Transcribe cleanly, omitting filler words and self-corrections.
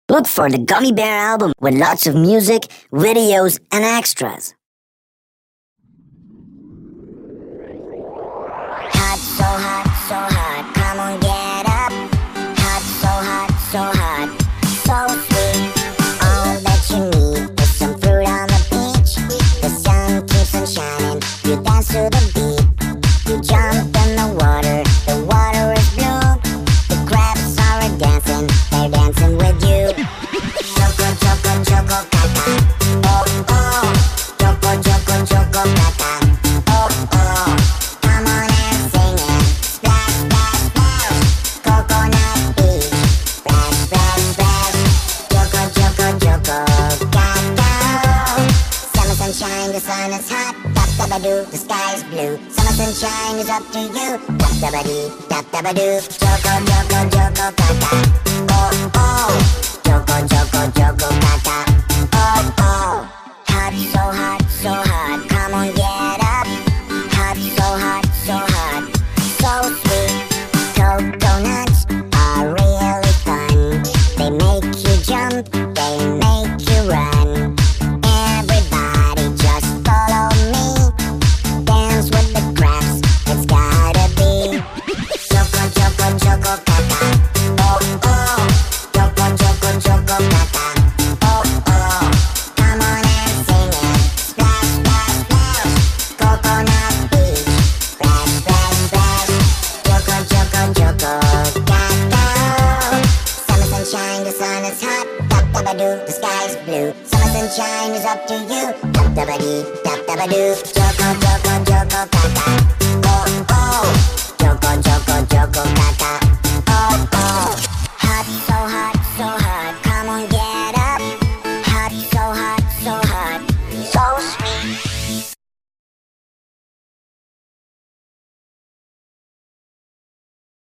Look for the Gummy Bear album with lots of music, videos, and extras. Hot, so hot, so hot, come on, get up. Hot, so hot, so sweet. All that you need is some fruit on the beach. The sun keeps on shining, you dance to the beat. You jump in the water is blue. The crabs are dancing, they're dancing with you. Choco, choco, choco, kaka. Oh, oh. Choco, choco, choco, kaka. Oh, oh. Come on and sing it. Splash, splash, splash. Coconut Beach. Splash, splash, splash. Choco, choco, choco, kaka. Summer sunshine, the sun is hot. Tap-tap-a-doo, the sky is blue. Summer sunshine is up to you. Tap-tap-a-dee, tap-tap-a-doo. Choco, choco, choco, kaka. Oh, oh. Choco, choco, choco, kaka. Oh, oh. Hot, so hot, come on, get up. Hot, so sweet. Coconuts are really fun. They make you jump, they make you run. Everybody just follow me. Dance with the crabs, it's gotta be. Choco, choco, choco, kaka. Oh, oh. Choco, choco, choco, kaka. Oh, oh. Come on and sing it. Splash, splash, splash. Coconut Beach. Splash, splash, splash. Choco, choco, choco, kaka. Summer sunshine, the sun is hot. Tap-tap-a-doo, the sky is blue. Summer sunshine is up to you. Tap-tap-a-dee, tap-tap-a-doo. Choco, choco, choco, kaka. Oh, oh. Choco, choco, choco, kaka.